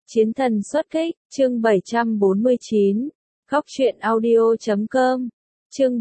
Chiến thần xuất kích, chương 749. Góc truyện audio.com. Chương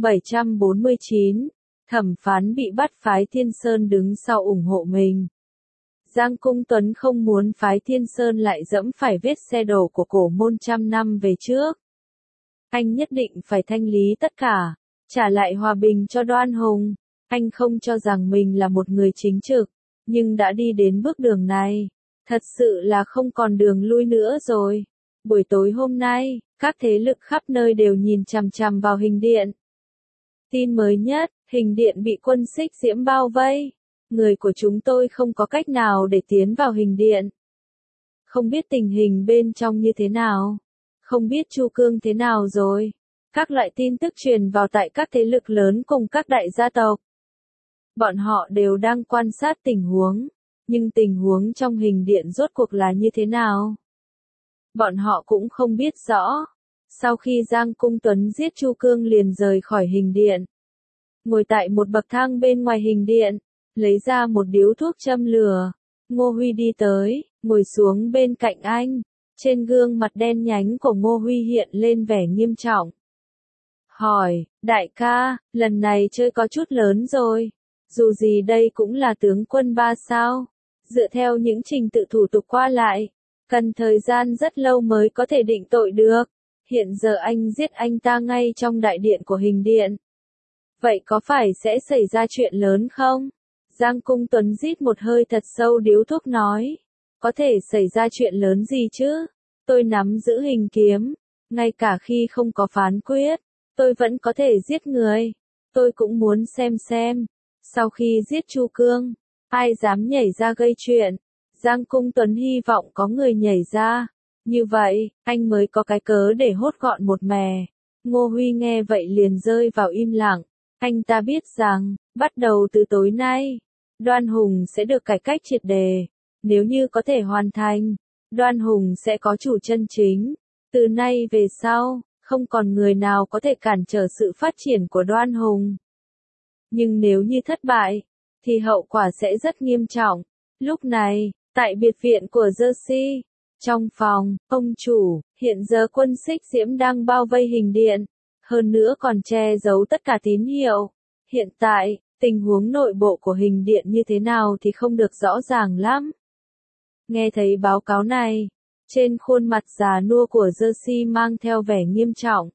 749. Thẩm phán bị bắt, phái Thiên Sơn đứng sau ủng hộ mình. Giang Cung Tuấn không muốn phái Thiên Sơn lại dẫm phải vết xe đổ của cổ môn trăm năm về trước. Anh nhất định phải thanh lý tất cả, trả lại hòa bình cho Đoan Hùng. Anh không cho rằng mình là một người chính trực, nhưng đã đi đến bước đường này, thật sự là không còn đường lui nữa rồi. Buổi tối hôm nay, các thế lực khắp nơi đều nhìn chằm chằm vào Hình Điện. Tin mới nhất, Hình Điện bị quân Xích Diễm bao vây. Người của chúng tôi không có cách nào để tiến vào Hình Điện. Không biết tình hình bên trong như thế nào. Không biết Chu Cương thế nào rồi. Các loại tin tức truyền vào tại các thế lực lớn cùng các đại gia tộc. Bọn họ đều đang quan sát tình huống. Nhưng tình huống trong Hình Điện rốt cuộc là như thế nào? Bọn họ cũng không biết rõ. Sau khi Giang Cung Tuấn giết Chu Cương liền rời khỏi Hình Điện. Ngồi tại một bậc thang bên ngoài Hình Điện, lấy ra một điếu thuốc châm lửa. Ngô Huy đi tới, ngồi xuống bên cạnh anh. Trên gương mặt đen nhánh của Ngô Huy hiện lên vẻ nghiêm trọng. Hỏi, đại ca, lần này chơi có chút lớn rồi. Dù gì đây cũng là tướng quân 3 sao. Dựa theo những trình tự thủ tục qua lại, cần thời gian rất lâu mới có thể định tội được. Hiện giờ anh giết anh ta ngay trong đại điện của Hình Điện. Vậy có phải sẽ xảy ra chuyện lớn không? Giang Cung Tuấn rít một hơi thật sâu điếu thuốc nói. Có thể xảy ra chuyện lớn gì chứ? Tôi nắm giữ hình kiếm. Ngay cả khi không có phán quyết, tôi vẫn có thể giết người. Tôi cũng muốn xem. Sau khi giết Chu Cương, ai dám nhảy ra gây chuyện? Giang Cung Tuấn hy vọng có người nhảy ra. Như vậy, anh mới có cái cớ để hốt gọn một mè. Ngô Huy nghe vậy liền rơi vào im lặng. Anh ta biết rằng, bắt đầu từ tối nay, Đoan Hùng sẽ được cải cách triệt đề. Nếu như có thể hoàn thành, Đoan Hùng sẽ có chủ chân chính. Từ nay về sau, không còn người nào có thể cản trở sự phát triển của Đoan Hùng. Nhưng nếu như thất bại, thì hậu quả sẽ rất nghiêm trọng. Lúc này, tại biệt viện của Jersey, trong phòng, ông chủ, hiện giờ quân Xích Diễm đang bao vây Hình Điện, hơn nữa còn che giấu tất cả tín hiệu. Hiện tại, tình huống nội bộ của Hình Điện như thế nào thì không được rõ ràng lắm. Nghe thấy báo cáo này, trên khuôn mặt già nua của Jersey mang theo vẻ nghiêm trọng.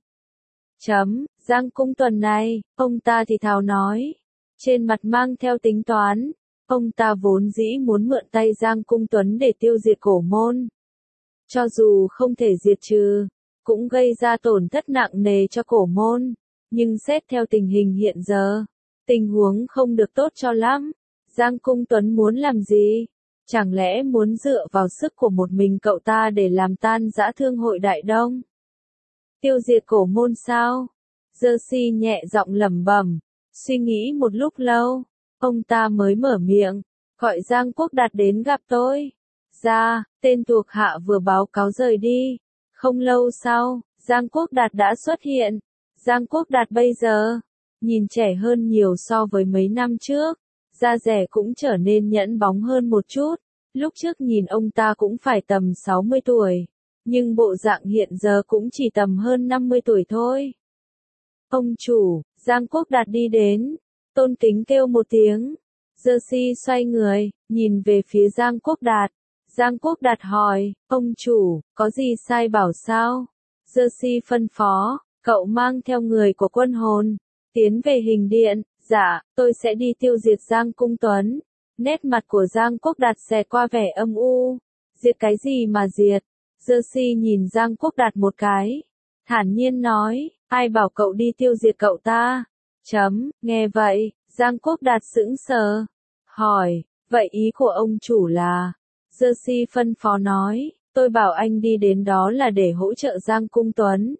Giang Cung Tuấn này, ông ta thì thào nói, trên mặt mang theo tính toán. Ông ta vốn dĩ muốn mượn tay Giang Cung Tuấn để tiêu diệt cổ môn. Cho dù không thể diệt trừ, cũng gây ra tổn thất nặng nề cho cổ môn. Nhưng xét theo tình hình hiện giờ, tình huống không được tốt cho lắm. Giang Cung Tuấn muốn làm gì? Chẳng lẽ muốn dựa vào sức của một mình cậu ta để làm tan rã Thương hội Đại Đông? Tiêu diệt cổ môn sao? Jersey nhẹ giọng lẩm bẩm, suy nghĩ một lúc lâu, ông ta mới mở miệng, gọi Giang Quốc Đạt đến gặp tôi. Ra, tên thuộc hạ vừa báo cáo rời đi. Không lâu sau, Giang Quốc Đạt đã xuất hiện. Giang Quốc Đạt bây giờ, nhìn trẻ hơn nhiều so với mấy năm trước. Da dẻ cũng trở nên nhẵn bóng hơn một chút. Lúc trước nhìn ông ta cũng phải tầm 60 tuổi. Nhưng bộ dạng hiện giờ cũng chỉ tầm hơn 50 tuổi thôi. Ông chủ, Giang Quốc Đạt đi đến. Tôn kính kêu một tiếng. Jersey xoay người, nhìn về phía Giang Quốc Đạt. Giang Quốc Đạt hỏi, ông chủ, có gì sai bảo sao? Jersey phân phó, cậu mang theo người của quân hồn, tiến về Hình Điện. Dạ, tôi sẽ đi tiêu diệt Giang Cung Tuấn. Nét mặt của Giang Quốc Đạt xẹt qua vẻ âm u. Diệt cái gì mà diệt? Jersey nhìn Giang Quốc Đạt một cái. Thản nhiên nói, ai bảo cậu đi tiêu diệt cậu ta? Nghe vậy, Giang Quốc Đạt sững sờ. Hỏi, vậy ý của ông chủ là? Jersey phân phó nói, tôi bảo anh đi đến đó là để hỗ trợ Giang Cung Tuấn.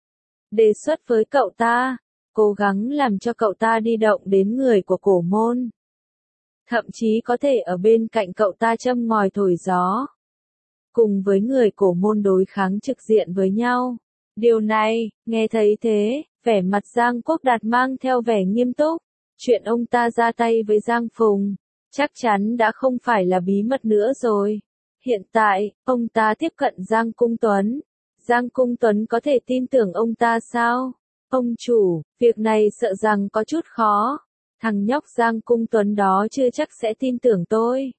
Đề xuất với cậu ta, cố gắng làm cho cậu ta đi động đến người của cổ môn. Thậm chí có thể ở bên cạnh cậu ta châm ngòi thổi gió. Cùng với người cổ môn đối kháng trực diện với nhau. Điều này, nghe thấy thế, vẻ mặt Giang Quốc Đạt mang theo vẻ nghiêm túc. Chuyện ông ta ra tay với Giang Phùng, chắc chắn đã không phải là bí mật nữa rồi. Hiện tại, ông ta tiếp cận Giang Cung Tuấn. Giang Cung Tuấn có thể tin tưởng ông ta sao? Ông chủ, việc này sợ rằng có chút khó. Thằng nhóc Giang Cung Tuấn đó chưa chắc sẽ tin tưởng tôi.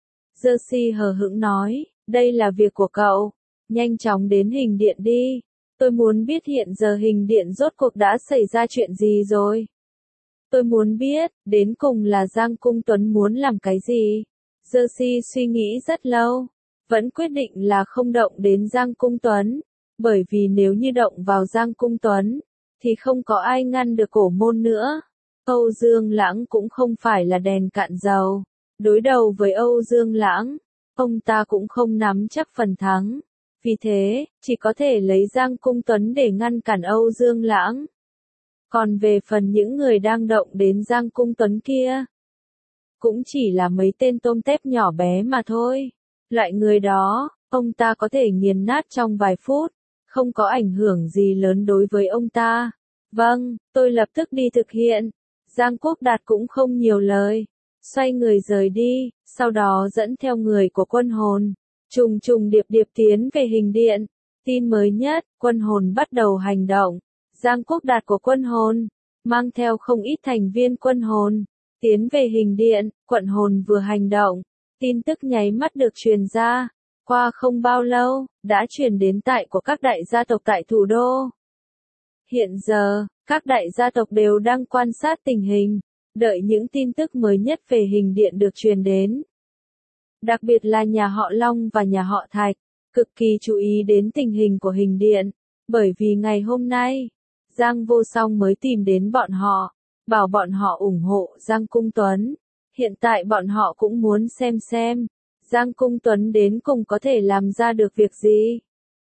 Jersey hờ hững nói, đây là việc của cậu. Nhanh chóng đến hình điện đi. Tôi muốn biết hiện giờ hình điện rốt cuộc đã xảy ra chuyện gì rồi. Tôi muốn biết, đến cùng là Giang Cung Tuấn muốn làm cái gì. Jersey suy nghĩ rất lâu. Vẫn quyết định là không động đến Giang Cung Tuấn. Bởi vì nếu như động vào Giang Cung Tuấn, thì không có ai ngăn được Cổ Môn nữa. Âu Dương Lãng cũng không phải là đèn cạn dầu. Đối đầu với Âu Dương Lãng, ông ta cũng không nắm chắc phần thắng. Vì thế, chỉ có thể lấy Giang Cung Tuấn để ngăn cản Âu Dương Lãng. Còn về phần những người đang động đến Giang Cung Tuấn kia, cũng chỉ là mấy tên tôm tép nhỏ bé mà thôi. Loại người đó, ông ta có thể nghiền nát trong vài phút, không có ảnh hưởng gì lớn đối với ông ta. Vâng, tôi lập tức đi thực hiện. Giang Quốc Đạt cũng không nhiều lời. Xoay người rời đi, sau đó dẫn theo người của quân hồn. Trùng trùng điệp điệp tiến về hình điện. Tin mới nhất, quân hồn bắt đầu hành động. Giang Quốc Đạt của quân hồn, mang theo không ít thành viên quân hồn, tiến về hình điện, quận hồn vừa hành động. Tin tức nháy mắt được truyền ra. Qua không bao lâu, đã truyền đến tại của các đại gia tộc tại thủ đô. Hiện giờ, các đại gia tộc đều đang quan sát tình hình, đợi những tin tức mới nhất về hình điện được truyền đến. Đặc biệt là nhà họ Long và nhà họ Thạch, cực kỳ chú ý đến tình hình của hình điện, bởi vì ngày hôm nay, Giang Vô Song mới tìm đến bọn họ, bảo bọn họ ủng hộ Giang Cung Tuấn. Hiện tại bọn họ cũng muốn xem, Giang Cung Tuấn đến cùng có thể làm ra được việc gì.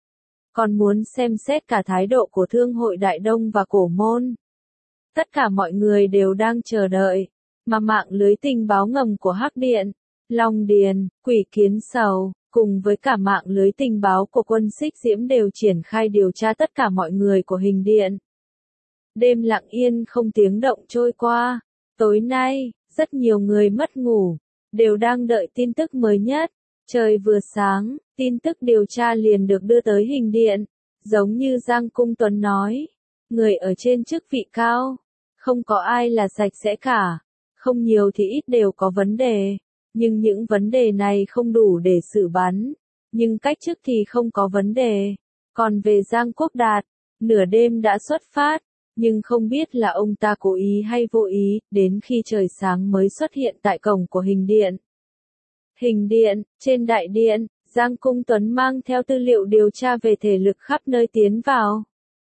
Còn muốn xem xét cả thái độ của Thương hội Đại Đông và Cổ Môn. Tất cả mọi người đều đang chờ đợi, mà mạng lưới tình báo ngầm của Hắc Điện, Long Điền, Quỷ Kiến Sầu, cùng với cả mạng lưới tình báo của quân Xích Diễm đều triển khai điều tra tất cả mọi người của hình điện. Đêm lặng yên không tiếng động trôi qua. Tối nay, rất nhiều người mất ngủ, đều đang đợi tin tức mới nhất. Trời vừa sáng, tin tức điều tra liền được đưa tới hình điện. Giống như Giang Cung Tuấn nói, người ở trên chức vị cao, không có ai là sạch sẽ cả. Không nhiều thì ít đều có vấn đề. Nhưng những vấn đề này không đủ để xử bắn. Nhưng cách chức thì không có vấn đề. Còn về Giang Quốc Đạt, nửa đêm đã xuất phát. Nhưng không biết là ông ta cố ý hay vô ý, đến khi trời sáng mới xuất hiện tại cổng của hình điện. Hình điện, trên đại điện, Giang Cung Tuấn mang theo tư liệu điều tra về thể lực khắp nơi tiến vào.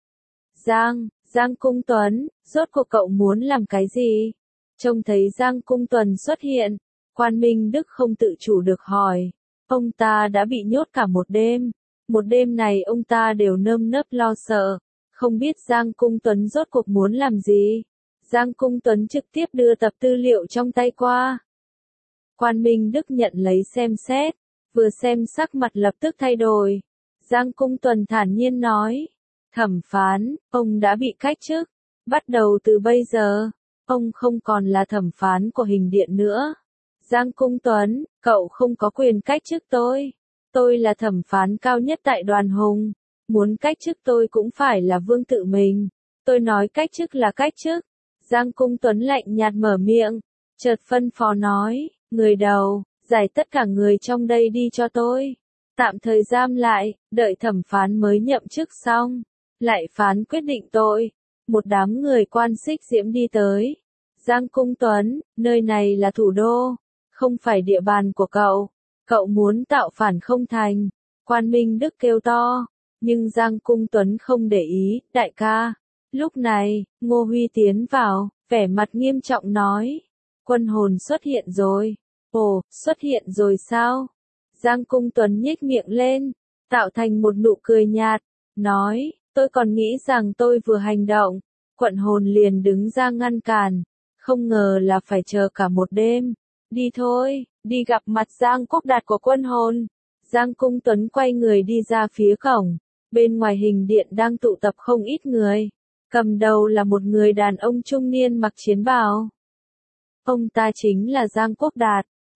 Giang Cung Tuấn, rốt cuộc cậu muốn làm cái gì? Trông thấy Giang Cung Tuấn xuất hiện, Quan Minh Đức không tự chủ được hỏi. Ông ta đã bị nhốt cả một đêm. Một đêm này ông ta đều nơm nớp lo sợ. Không biết Giang Cung Tuấn rốt cuộc muốn làm gì. Giang Cung Tuấn trực tiếp đưa tập tư liệu trong tay qua. Quan Minh Đức nhận lấy xem xét. Vừa xem sắc mặt lập tức thay đổi. Giang Cung Tuấn thản nhiên nói. Thẩm phán, ông đã bị cách chức. Bắt đầu từ bây giờ, ông không còn là thẩm phán của hình điện nữa. Giang Cung Tuấn, cậu không có quyền cách chức tôi. Tôi là thẩm phán cao nhất tại Đoàn Hùng. Muốn cách chức tôi cũng phải là vương tự mình. Tôi nói cách chức là cách chức. Giang Cung Tuấn lạnh nhạt mở miệng. Chợt phân phó nói, người đầu, giải tất cả người trong đây đi cho tôi. Tạm thời giam lại, đợi thẩm phán mới nhậm chức xong. Lại phán quyết định tội. Một đám người quan Xích Diễm đi tới. Giang Cung Tuấn, nơi này là thủ đô. Không phải địa bàn của cậu. Cậu muốn tạo phản không thành. Quan Minh Đức kêu to. Nhưng Giang Cung Tuấn không để ý, đại ca. Lúc này, Ngô Huy tiến vào, vẻ mặt nghiêm trọng nói. Quân hồn xuất hiện rồi. Ồ, xuất hiện rồi sao? Giang Cung Tuấn nhếch miệng lên, tạo thành một nụ cười nhạt, nói, tôi còn nghĩ rằng tôi vừa hành động, quận hồn liền đứng ra ngăn cản, không ngờ là phải chờ cả một đêm. Đi thôi, đi gặp mặt Giang Quốc Đạt của quân hồn. Giang Cung Tuấn quay người đi ra phía cổng, bên ngoài hình điện đang tụ tập không ít người. Cầm đầu là một người đàn ông trung niên mặc chiến bào. Ông ta chính là Giang Quốc Đạt.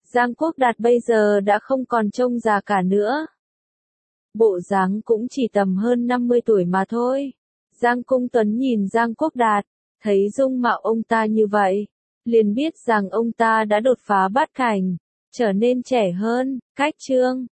Giang Quốc Đạt bây giờ đã không còn trông già cả nữa. Bộ dáng cũng chỉ tầm hơn 50 tuổi mà thôi. Giang Cung Tuấn nhìn Giang Quốc Đạt, thấy dung mạo ông ta như vậy, liền biết rằng ông ta đã đột phá bát cảnh, trở nên trẻ hơn, cách Trương